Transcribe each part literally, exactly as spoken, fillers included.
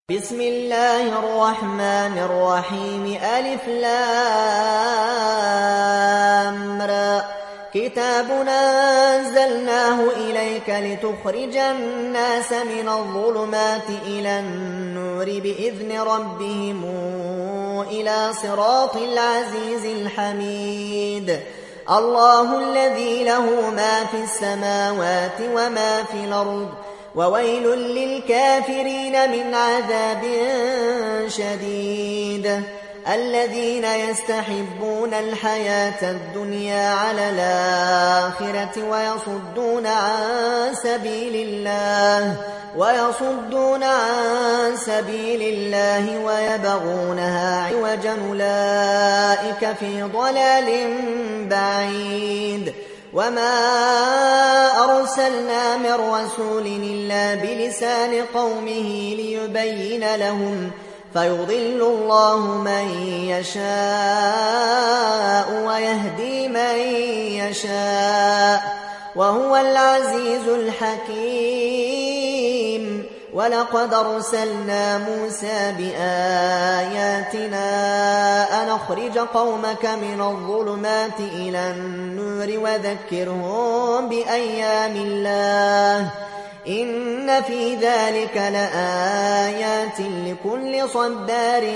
بسم الله الرحمن الرحيم ألف لام را كتاب أنزلناه إليك لتخرج الناس من الظلمات إلى النور بإذن ربهم إلى صراط العزيز الحميد الله الذي له ما في السماوات وما في الأرض وويل للكافرين من عذاب شديد الذين يستحبون الحياة الدنيا على الآخرة ويصدون عن سبيل الله ويصدون عن سبيل الله ويبغونها عوجا أولئك في ضلال بعيد وما أرسلنا من رسول إلا بلسان قومه ليبين لهم فيضل الله من يشاء ويهدي من يشاء وهو العزيز الحكيم ولقد أرسلنا موسى بآياتنا أن أخرج قومك من الظلمات إلى النور وذكرهم بأيام الله إن في ذلك لآيات لكل صبار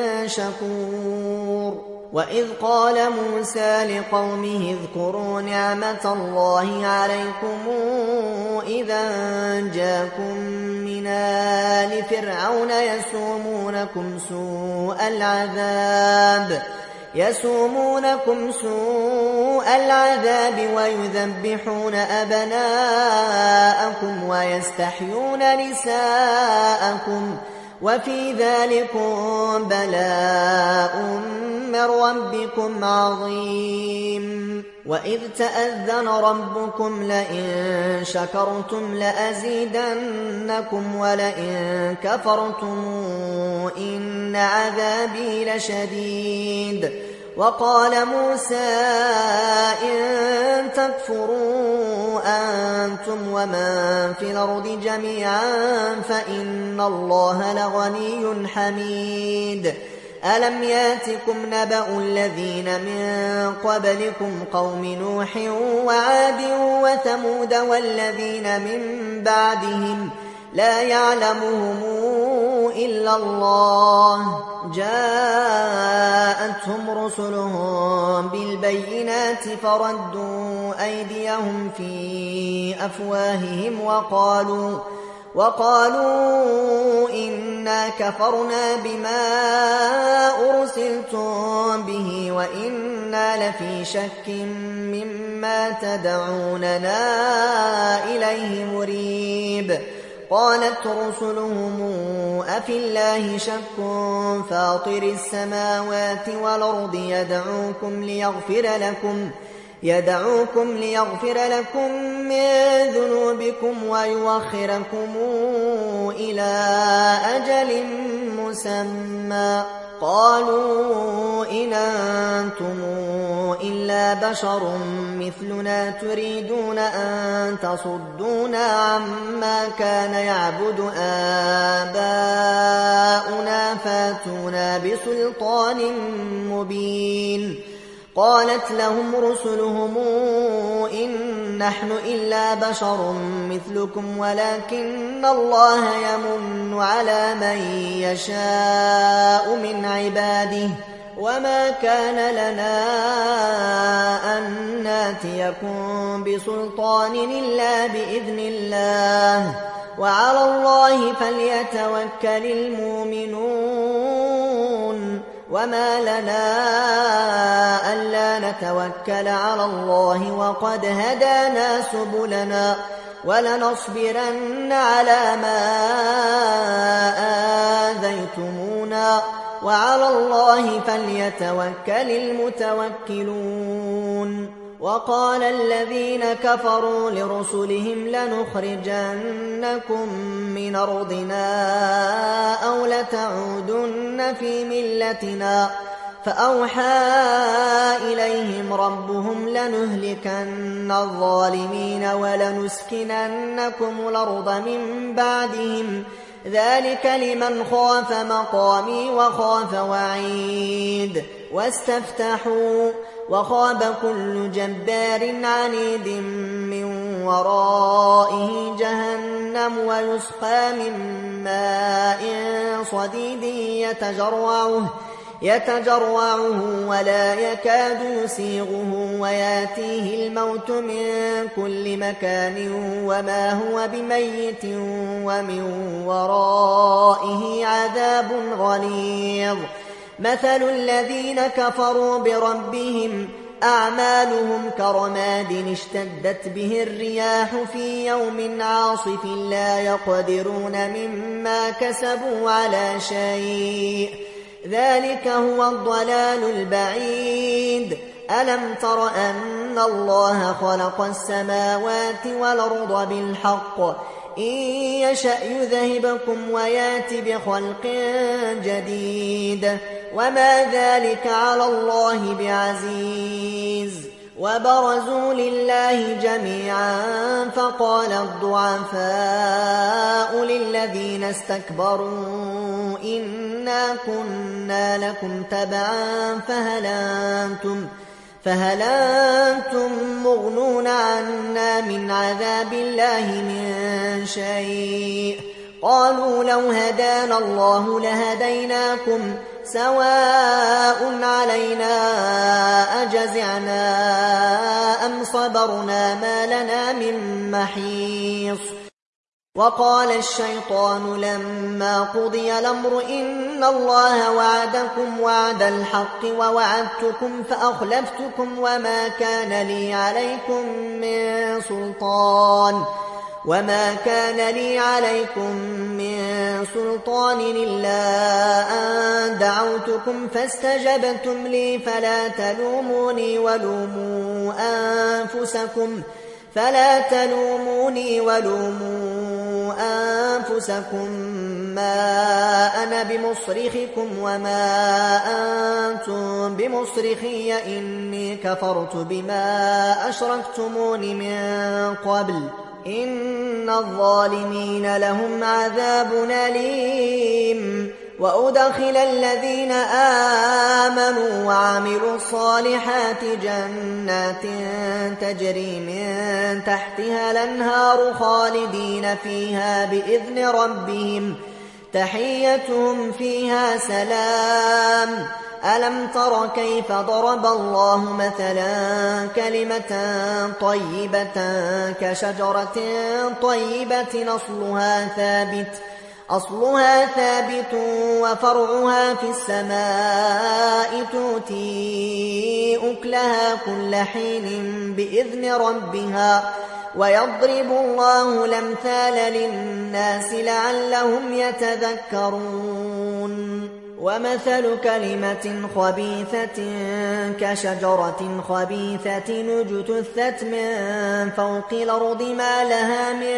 شكور وإذ قال موسى لقومه اذكروا نعمة الله عليكم إذا جاءكم من آل فرعون يسومونكم سوء العذاب يسومونكم سوء العذاب ويذبحون أبناءكم ويستحيون نساءكم وفي ذلكم بلاء من ربكم عظيم وإذ تأذن ربكم لئن شكرتم لأزيدنكم ولئن كفرتم إن عذابي لشديد وقال موسى إن تكفروا أنتم ومن في الأرض جميعا فإن الله لغني حميد ألم ياتكم نبأ الذين من قبلكم قوم نوح وعاد وثمود والذين من بعدهم لا يعلمهم إلا الله جاءتهم رسلهم بالبينات فردوا أيديهم في أفواههم وقالوا وقالوا إنا كفرنا بما أرسلتم به وإنا لفي شك مما تدعوننا إليه مريب قالت رسلهم أفي الله شك فاطر السماوات والأرض يدعوكم ليغفر لكم يدعوكم ليغفر لكم من ذنوبكم ويؤخركم إلى أجل مسمى قالوا إن أنتم إلا بشر مثلنا تريدون أن تصدونا عما كان يعبد آباؤنا فاتونا بسلطان مبين قالت لهم رسلهم إن نحن إلا بشر مثلكم ولكن الله يمن على من يشاء من عباده وما كان لنا أن ناتيكم بسلطان إلا بإذن الله وعلى الله فليتوكل المؤمنون وما لنا ألا نتوكل على الله وقد هدانا سبلنا ولنصبرن على ما آذيتمونا وعلى الله فليتوكل المتوكلون وقال الذين كفروا لرسلهم لنخرجنكم من أرضنا أو لتعودن في ملتنا فأوحى إليهم ربهم لنهلكن الظالمين ولنسكننكم الأرض من بعدهم ذلك لمن خاف مقامي وخاف وعيد واستفتحوا وخاب كل جبار عنيد من ورائه جهنم ويسقى من ماء صديد يتجرعه يتجرعه ولا يكاد يسيغه وياتيه الموت من كل مكان وما هو بميت ومن ورائه عذاب غليظ مثل الذين كفروا بربهم أعمالهم كرماد اشتدت به الرياح في يوم عاصف لا يقدرون مما كسبوا على شيء ذلك هو الضلال البعيد ألم تر أن الله خلق السماوات والأرض بالحق إن يشأ يذهبكم ويات بخلق جديد وما ذلك على الله بعزيز وبرزوا لله جميعا فقال الضعفاء للذين استكبروا إنا كنا لكم تبعا فهل أنتم فهل أنتم مغنون عنا من عذاب الله من شيء قالوا لو هدانا الله لهديناكم سواء علينا أجزعنا أم صبرنا ما لنا من محيص وقال الشيطان لما قضي الأمر إن الله وعدكم وعد الحق ووعدتكم فأخلفتكم وما كان لي عليكم من سلطان وما كان لي عليكم من سلطان إلا أن دعوتكم فاستجبتم لي فلا تلوموني ولوموا أنفسكم فلا تلوموني ولوموا أنفسكم ما أنا بمصرخكم وما أنتم بمصرخي إني كفرت بما أشركتمون من قبل إن الظالمين لهم عذاب أليم وأدخل الذين آمنوا وعملوا الصالحات جنات تجري من تحتها الأنهار خالدين فيها بإذن ربهم تحيتهم فيها سلام ألم تر كيف ضرب الله مثلا كلمة طيبة كشجرة طيبة أصلها ثابت أصلها ثابت وفرعها في السماء تؤتي أكلها كل حين بإذن ربها ويضرب الله الأمثال للناس لعلهم يتذكرون ومثل كلمة خبيثة كشجرة خبيثة اجتثت من فوق الأرض ما لها من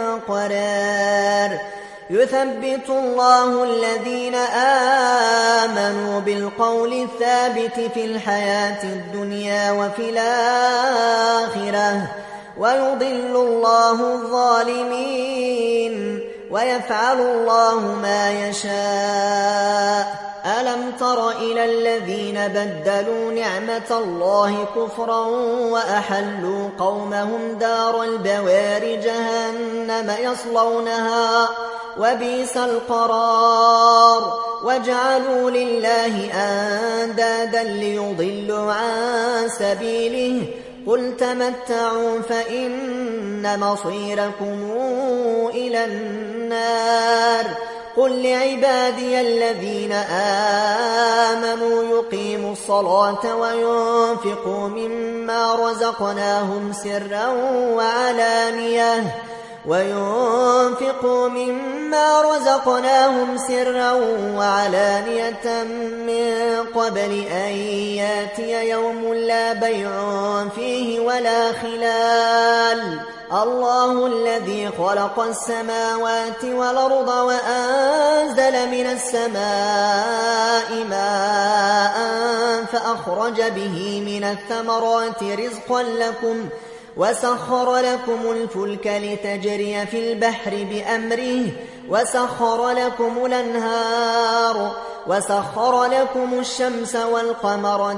قرار يثبت الله الذين آمنوا بالقول الثابت في الحياة الدنيا وفي الآخرة ويضل الله الظالمين ويفعل الله ما يشاء ألم تر إلى الذين بدلوا نعمة الله كفرا وأحلوا قومهم دار البوار جهنم يصلونها وبئس القرار وجعلوا لله أندادا ليضلوا عن سبيله قل تمتعوا فإن مصيركم إلى النار قل لعبادي الذين آمنوا يقيموا الصلاة وينفقوا مما رزقناهم سرا وعلانية وينفقوا مما رزقناهم سرا وعلانية من قبل أن ياتي يوم لا بيع فيه ولا خلال الله الذي خلق السماوات والأرض وأنزل من السماء ماء فأخرج به من الثمرات رزقا لكم وسخر لكم الفلك لتجري في البحر بأمره وسخر لكم الأنهار وسخر لكم الشمس والقمر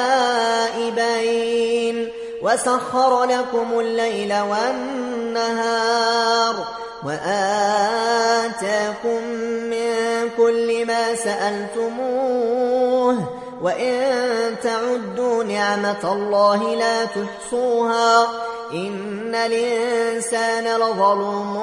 دائبين وسخر لكم الليل والنهار وآتاكم من كل ما سألتموه وإن تعدوا نعمة الله لا تحصوها إن الإنسان لظلوم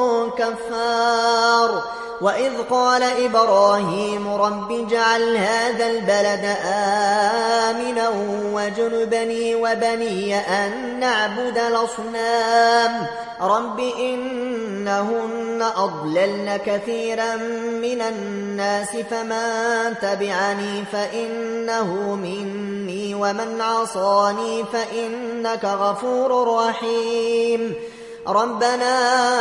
كفار وإذ قال إبراهيم رب اجعل هذا البلد آمنا واجنبني وبني أن نعبد الأصنام رب إنهن أضللن كثيرا من الناس فمن تبعني فإنه مني ومن عصاني فإنك غفور رحيم ربنا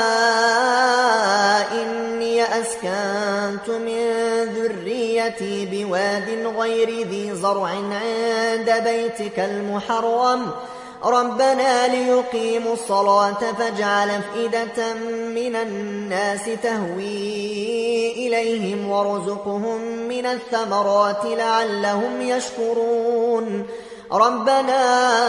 إني أسكنت من ذريتي بواد غير ذي زرع عند بيتك المحرم ربنا ليقيموا الصلاة فاجعل أفئدة من الناس تهوي إليهم وارزقهم من الثمرات لعلهم يشكرون ربنا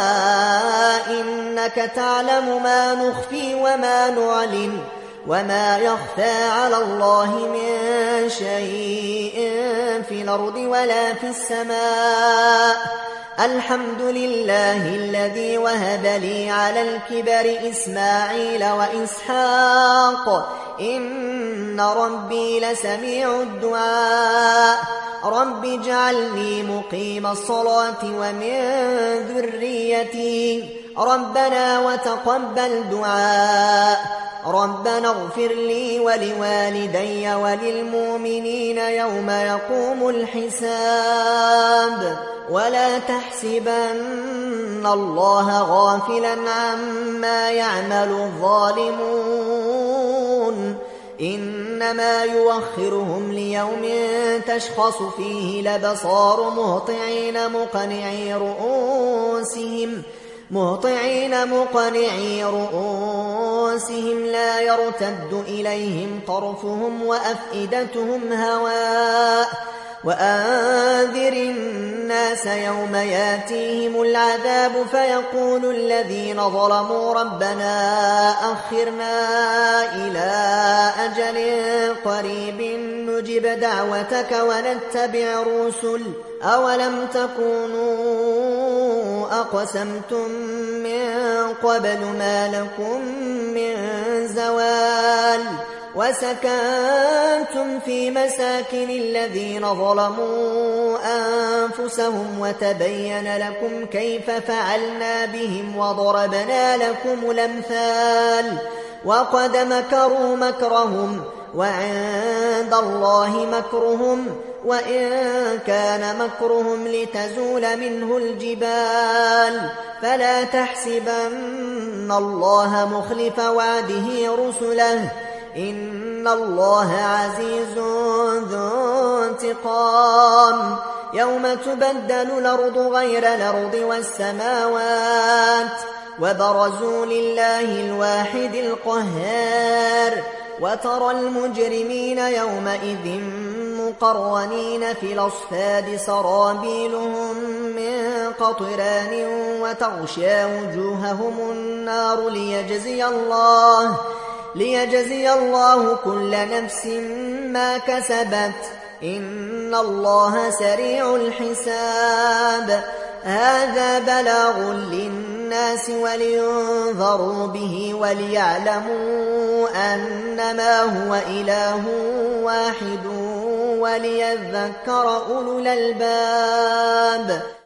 إنك تعلم ما نخفي وما نعلن وما يخفى على الله من شيء في الأرض ولا في السماء الحمد لله الذي وهب لي على الكبر إسماعيل وإسحاق إن ربي لسميع الدعاء رب اجعلني مقيم الصلاة ومن ذريتي ربنا وتقبل دعاء ربنا اغفر لي ولوالدي وللمؤمنين يوم يقوم الحساب ولا تحسبن الله غافلا عما يعمل الظالمون إنما يوخرهم ليوم تشخص فيه الأبصار مهطعين مقنعي رؤوسهم مهطعين مقنعي رؤوسهم لا يرتد إليهم طرفهم وأفئدتهم هواء وأنذر الناس يوم ياتيهم العذاب فيقول الذين ظلموا ربنا أخرنا إلى أجل قريب نجب دعوتك ونتبع الرسل أولم تكونوا أقسمتم من قبل ما لكم من زوال وسكنتم في مساكن الذين ظلموا أنفسهم وتبين لكم كيف فعلنا بهم وضربنا لكم الأمثال وقد مكروا مكرهم وعند الله مكرهم وإن كان مكرهم لتزول منه الجبال فلا تحسبن الله مخلف وعده رسله إن الله عزيز ذو انتقام يوم تبدل الأرض غير الأرض والسماوات وبرزوا لله الواحد القهار وترى المجرمين يومئذ مقرنين في الأصفاد سرابيلهم من قطران وتغشى وجوههم النار ليجزي الله ليجزي الله كل نفس ما كسبت إن الله سريع الحساب هذا بلاغ للناس ولينذروا به وليعلموا أنما هو إله واحد وليذكر أولو الألباب.